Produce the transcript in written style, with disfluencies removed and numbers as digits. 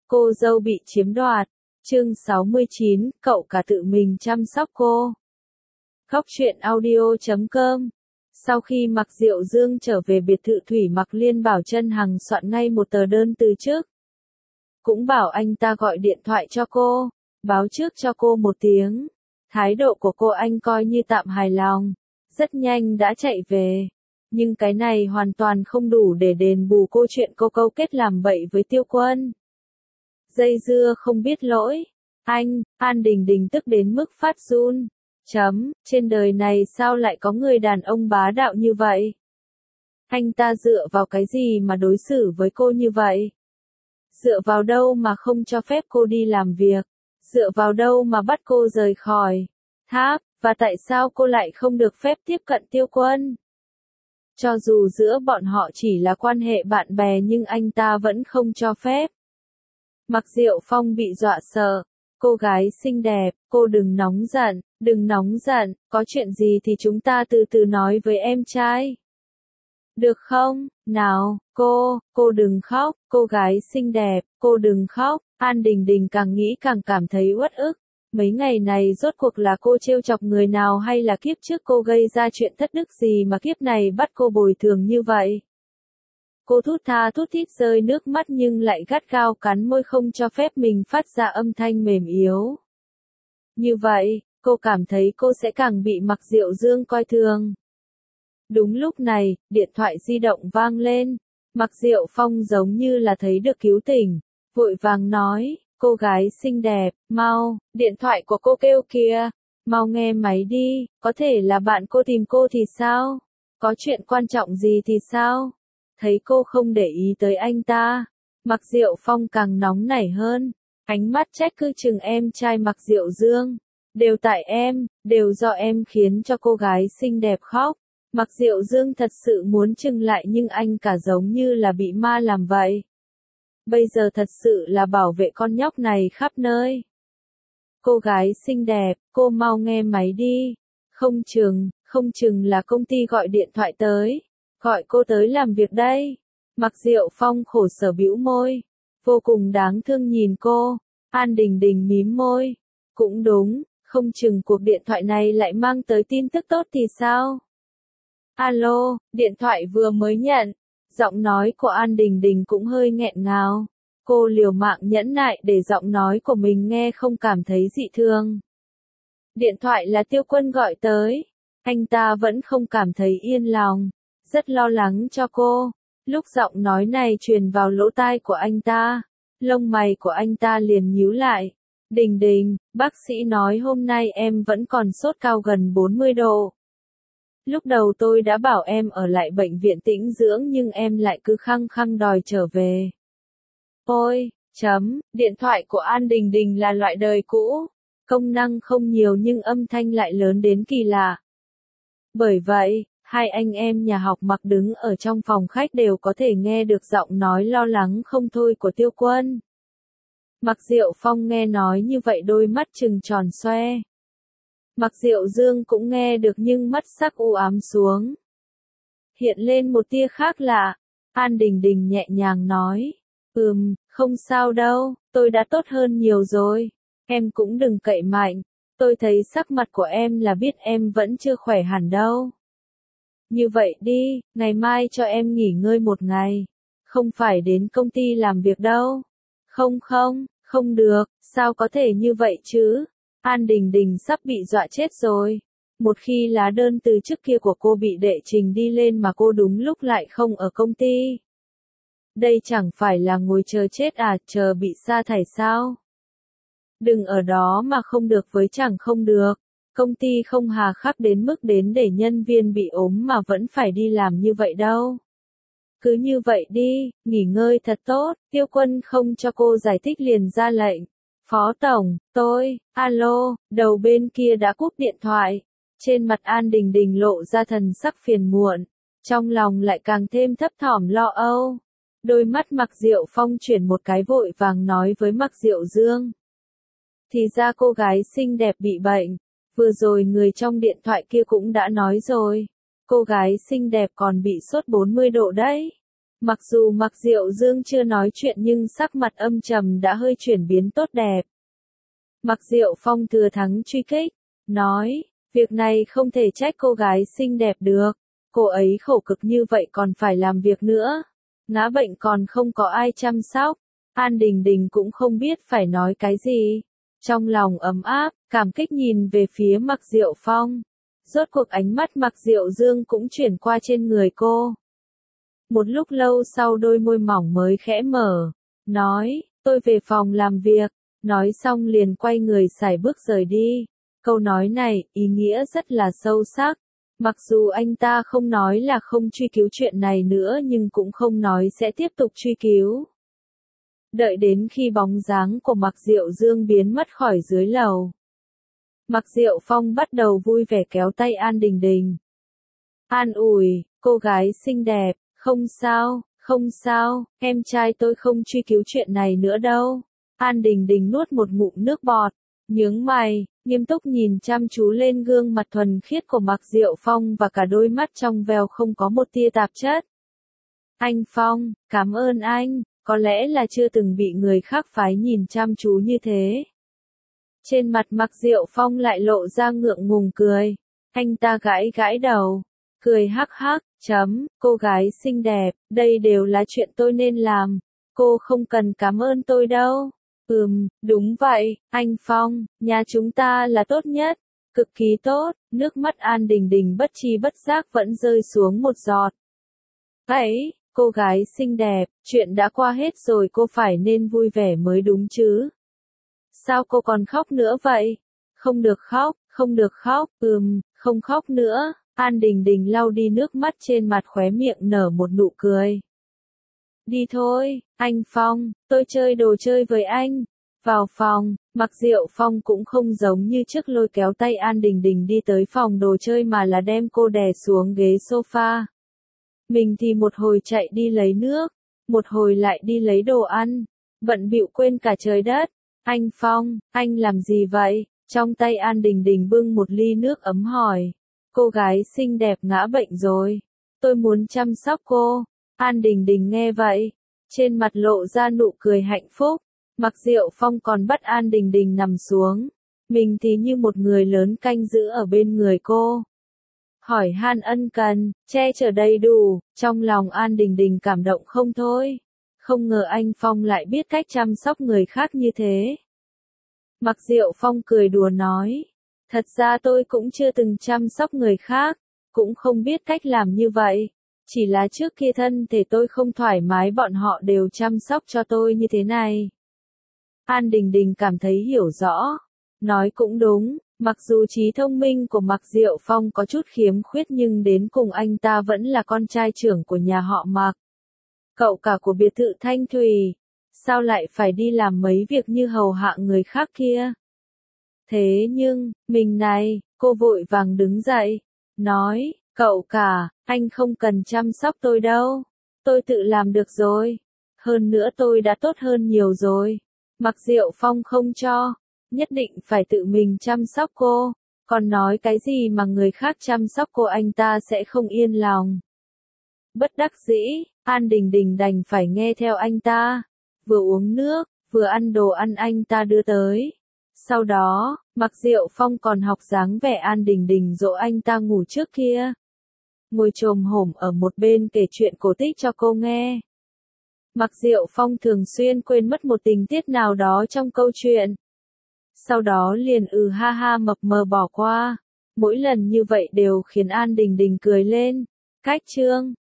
Cô dâu bị chiếm đoạt. Chương 69, cậu cả tự mình chăm sóc cô. Khóc chuyện audio.com. Sau khi Mạc Diệu Dương trở về biệt thự Thủy Mặc Liên bảo Chân Hằng soạn ngay một tờ đơn từ chức. Cũng bảo anh ta gọi điện thoại cho cô, báo trước cho cô một tiếng. Thái độ của cô anh coi như tạm hài lòng, rất nhanh đã chạy về. Nhưng cái này hoàn toàn không đủ để đền bù cô chuyện cô câu kết làm bậy với Tiêu Quân. Dây dưa không biết lỗi. An Đình Đình tức đến mức phát run. Trên đời này sao lại có người đàn ông bá đạo như vậy? Anh ta dựa vào cái gì mà đối xử với cô như vậy? Dựa vào đâu mà không cho phép cô đi làm việc? Dựa vào đâu mà bắt cô rời khỏi tháp? Và tại sao cô lại không được phép tiếp cận Tiêu Quân? Cho dù giữa bọn họ chỉ là quan hệ bạn bè nhưng anh ta vẫn không cho phép. Mạc Diệu Phong bị dọa sợ. Cô gái xinh đẹp, cô đừng nóng giận, có chuyện gì thì chúng ta từ từ nói với em trai. Được không? Nào, cô đừng khóc, cô gái xinh đẹp, cô đừng khóc. An Đình Đình càng nghĩ càng cảm thấy uất ức. Mấy ngày này rốt cuộc là cô trêu chọc người nào hay là kiếp trước cô gây ra chuyện thất đức gì mà kiếp này bắt cô bồi thường như vậy? Cô thút tha thút thít rơi nước mắt nhưng lại gắt gao cắn môi không cho phép mình phát ra âm thanh mềm yếu. Như vậy, cô cảm thấy cô sẽ càng bị Mạc Diệu Dương coi thường. Đúng lúc này, điện thoại di động vang lên. Mạc Diệu Phong giống như là thấy được cứu tỉnh, vội vàng nói, cô gái xinh đẹp, mau, điện thoại của cô kêu kìa, mau nghe máy đi, có thể là bạn cô tìm cô thì sao? Có chuyện quan trọng gì thì sao? Thấy cô không để ý tới anh ta, Mạc Diệu Phong càng nóng nảy hơn, ánh mắt trách cứ chừng em trai Mạc Diệu Dương. Đều tại em, đều do em khiến cho cô gái xinh đẹp khóc. Mạc Diệu Dương thật sự muốn chừng lại nhưng anh cả giống như là bị ma làm vậy. Bây giờ thật sự là bảo vệ con nhóc này khắp nơi. Cô gái xinh đẹp, cô mau nghe máy đi. Không chừng là công ty gọi điện thoại tới. Gọi cô tới làm việc đây. Mạc Diệu Phong khổ sở bĩu môi. Vô cùng đáng thương nhìn cô. An Đình Đình mím môi. Cũng đúng, không chừng cuộc điện thoại này lại mang tới tin tức tốt thì sao? Alo, điện thoại vừa mới nhận. Giọng nói của An Đình Đình cũng hơi nghẹn ngào. Cô liều mạng nhẫn nại để giọng nói của mình nghe không cảm thấy dị thường. Điện thoại là Tiêu Quân gọi tới. Anh ta vẫn không cảm thấy yên lòng. Rất lo lắng cho cô. Lúc giọng nói này truyền vào lỗ tai của anh ta, lông mày của anh ta liền nhíu lại. Đình Đình, bác sĩ nói hôm nay em vẫn còn sốt cao gần 40 độ. Lúc đầu tôi đã bảo em ở lại bệnh viện tĩnh dưỡng nhưng em lại cứ khăng khăng đòi trở về. Ôi, điện thoại của An Đình Đình là loại đời cũ. Công năng không nhiều nhưng âm thanh lại lớn đến kỳ lạ. Bởi vậy, hai anh em nhà học Mặc đứng ở trong phòng khách đều có thể nghe được giọng nói lo lắng không thôi của Tiêu Quân. Mạc Diệu Phong nghe nói như vậy đôi mắt trừng tròn xoe. Mạc Diệu Dương cũng nghe được nhưng mắt sắc u ám xuống. Hiện lên một tia khác lạ. An Đình Đình nhẹ nhàng nói. Không sao đâu, tôi đã tốt hơn nhiều rồi. Em cũng đừng cậy mạnh. Tôi thấy sắc mặt của em là biết em vẫn chưa khỏe hẳn đâu. Như vậy đi, ngày mai cho em nghỉ ngơi một ngày. Không phải đến công ty làm việc đâu. Không được, sao có thể như vậy chứ? An Đình Đình sắp bị dọa chết rồi. Một khi lá đơn từ trước kia của cô bị đệ trình đi lên mà cô đúng lúc lại không ở công ty. Đây chẳng phải là ngồi chờ chết à, chờ bị sa thải sao? Đừng ở đó mà không được với chẳng không được. Công ty không hà khắc đến mức đến để nhân viên bị ốm mà vẫn phải đi làm như vậy đâu. Cứ như vậy đi, nghỉ ngơi thật tốt. Tiêu Quân không cho cô giải thích liền ra lệnh. Phó Tổng, alo, đầu bên kia đã cúp điện thoại. Trên mặt An Đình Đình lộ ra thần sắc phiền muộn. Trong lòng lại càng thêm thấp thỏm lo âu. Đôi mắt Mạc Diệu Phong chuyển một cái vội vàng nói với Mạc Diệu Dương. Thì ra cô gái xinh đẹp bị bệnh. Vừa rồi người trong điện thoại kia cũng đã nói rồi. Cô gái xinh đẹp còn bị sốt 40 độ đấy. Mặc dù Mạc Diệu Dương chưa nói chuyện nhưng sắc mặt âm trầm đã hơi chuyển biến tốt đẹp. Mạc Diệu Phong thừa thắng truy kích, nói, việc này không thể trách cô gái xinh đẹp được, cô ấy khổ cực như vậy còn phải làm việc nữa, ngã bệnh còn không có ai chăm sóc, An Đình Đình cũng không biết phải nói cái gì. Trong lòng ấm áp, cảm kích nhìn về phía Mạc Diệu Phong. Rốt cuộc ánh mắt Mạc Diệu Dương cũng chuyển qua trên người cô. Một lúc lâu sau đôi môi mỏng mới khẽ mở, nói, tôi về phòng làm việc, nói xong liền quay người sải bước rời đi. Câu nói này, ý nghĩa rất là sâu sắc. Mặc dù anh ta không nói là không truy cứu chuyện này nữa nhưng cũng không nói sẽ tiếp tục truy cứu. Đợi đến khi bóng dáng của Mạc Diệu Dương biến mất khỏi dưới lầu. Mạc Diệu Phong bắt đầu vui vẻ kéo tay An Đình Đình. An ủi, cô gái xinh đẹp, không sao, em trai tôi không truy cứu chuyện này nữa đâu. An Đình Đình nuốt một ngụm nước bọt, nhướng mày, nghiêm túc nhìn chăm chú lên gương mặt thuần khiết của Mạc Diệu Phong và cả đôi mắt trong veo không có một tia tạp chất. Anh Phong, cảm ơn anh, có lẽ là chưa từng bị người khác phái nhìn chăm chú như thế. Trên mặt Mạc Diệu Phong lại lộ ra ngượng ngùng cười. Anh ta gãi gãi đầu, cười hắc hắc, cô gái xinh đẹp, đây đều là chuyện tôi nên làm. Cô không cần cảm ơn tôi đâu. Đúng vậy, anh Phong, nhà chúng ta là tốt nhất, cực kỳ tốt, nước mắt An Đình Đình bất tri bất giác vẫn rơi xuống một giọt. Ấy, cô gái xinh đẹp, chuyện đã qua hết rồi cô phải nên vui vẻ mới đúng chứ. Sao cô còn khóc nữa vậy? Không được khóc, không khóc nữa. An Đình Đình lau đi nước mắt trên mặt khóe miệng nở một nụ cười. Đi thôi, anh Phong, tôi chơi đồ chơi với anh. Vào phòng, Mạc Diệu Phong cũng không giống như trước lôi kéo tay An Đình Đình đi tới phòng đồ chơi mà là đem cô đè xuống ghế sofa. Mình thì một hồi chạy đi lấy nước, một hồi lại đi lấy đồ ăn, bận bịu quên cả trời đất. Anh Phong, anh làm gì vậy? Trong tay An Đình Đình bưng một ly nước ấm hỏi. Cô gái xinh đẹp ngã bệnh rồi. Tôi muốn chăm sóc cô. An Đình Đình nghe vậy. Trên mặt lộ ra nụ cười hạnh phúc. Mạc Diệu Phong còn bắt An Đình Đình nằm xuống. Mình thì như một người lớn canh giữ ở bên người cô. Hỏi han ân cần, che chở đầy đủ. Trong lòng An Đình Đình cảm động không thôi. Không ngờ anh Phong lại biết cách chăm sóc người khác như thế. Mạc Diệu Phong cười đùa nói. Thật ra tôi cũng chưa từng chăm sóc người khác, cũng không biết cách làm như vậy. Chỉ là trước kia thân thể tôi không thoải mái bọn họ đều chăm sóc cho tôi như thế này. An Đình Đình cảm thấy hiểu rõ. Nói cũng đúng, mặc dù trí thông minh của Mạc Diệu Phong có chút khiếm khuyết nhưng đến cùng anh ta vẫn là con trai trưởng của nhà họ Mạc. Cậu cả của biệt thự Thanh Thủy. Sao lại phải đi làm mấy việc như hầu hạ người khác kia? Thế nhưng, mình này, cô vội vàng đứng dậy, nói, cậu cả, anh không cần chăm sóc tôi đâu, tôi tự làm được rồi, hơn nữa tôi đã tốt hơn nhiều rồi. Mạc Diệu Phong không cho, nhất định phải tự mình chăm sóc cô, còn nói cái gì mà người khác chăm sóc cô anh ta sẽ không yên lòng. Bất đắc dĩ, An Đình Đình đành phải nghe theo anh ta, vừa uống nước, vừa ăn đồ ăn anh ta đưa tới. Sau đó, Mạc Diệu Phong còn học dáng vẻ An Đình Đình dỗ anh ta ngủ trước kia. Ngồi chồm hổm ở một bên kể chuyện cổ tích cho cô nghe. Mạc Diệu Phong thường xuyên quên mất một tình tiết nào đó trong câu chuyện. Sau đó liền ha ha mập mờ bỏ qua. Mỗi lần như vậy đều khiến An Đình Đình cười lên. Cách chương